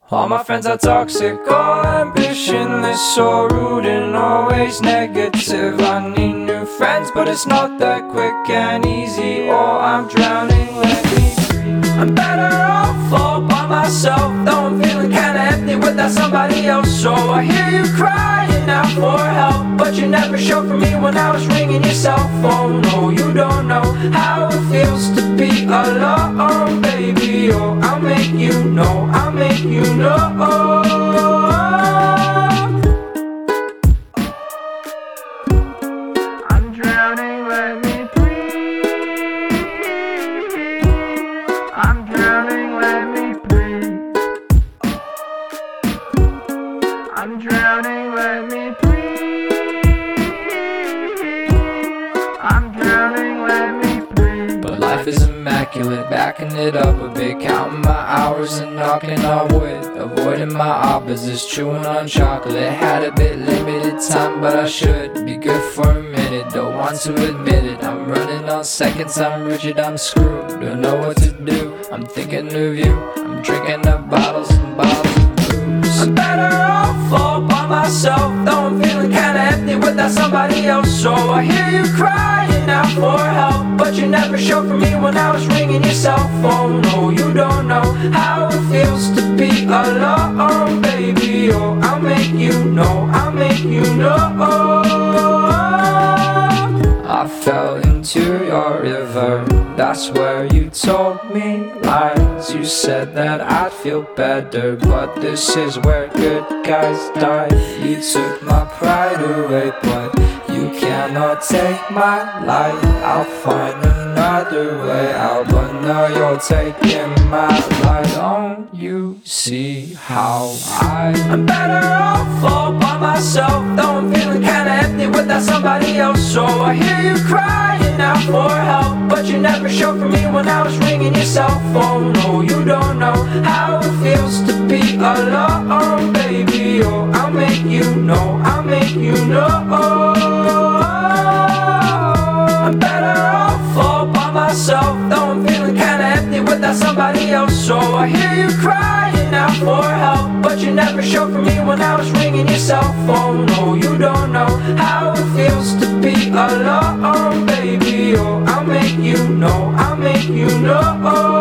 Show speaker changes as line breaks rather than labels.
All my friends are toxic, all ambitionless, so rude and always negative. I need new friends, but it's not that quick and easy, or I'm drowning, let me breathe. I'm better off all by myself, though I'm feeling kinda empty without somebody else. So I hear you crying out for help, but you never showed for me when I was ringing your cell phone. No, you don't know how it feels to be alone, baby. Oh, I'll make you know, I'll make you know. I'm drowning, let me breathe. I'm drowning, let me breathe. I'm drowning, let me breathe. I'm drowning, let me breathe. But life is immaculate, backing it up a bit, counting my hours and knocking on wood, avoiding my opposites, chewing on chocolate. Had a bit limited time, but I should be good for a minute. Don't want to admit it, I'm running on seconds, I'm rigid, I'm screwed. Don't know what to do, I'm thinking of you. I'm drinking up bottles and bottles of booze. I'm better off all by myself, though I'm feeling kinda empty without somebody else. So I hear you crying out for help, but you never showed for me when I was ringing your cell phone. No, you don't know how it feels to be alone, baby. Oh, I'll make you know, I'll make you know. I fell into your river, that's where you told me lies. You said that I'd feel better, but this is where good guys die. You took my pride away, but you cannot take my life. I'll find another way out, but now you're taking my life. Don't you see how I'm better off all by myself, though I'm feeling kinda empty without somebody else. So I hear you crying out for help, but you never showed for me when I was ringing your cell phone. No, you don't know how it feels to be alone, baby. Oh, I'll make you know, I'll make you know. I'm better off all by myself, though I'm feeling kinda empty without somebody else. So I hear you crying out for help, but you never showed for me when I was ringing your cell phone. No, you don't know how it feels to be alone, baby. Oh, I'll make you know, I'll make you know.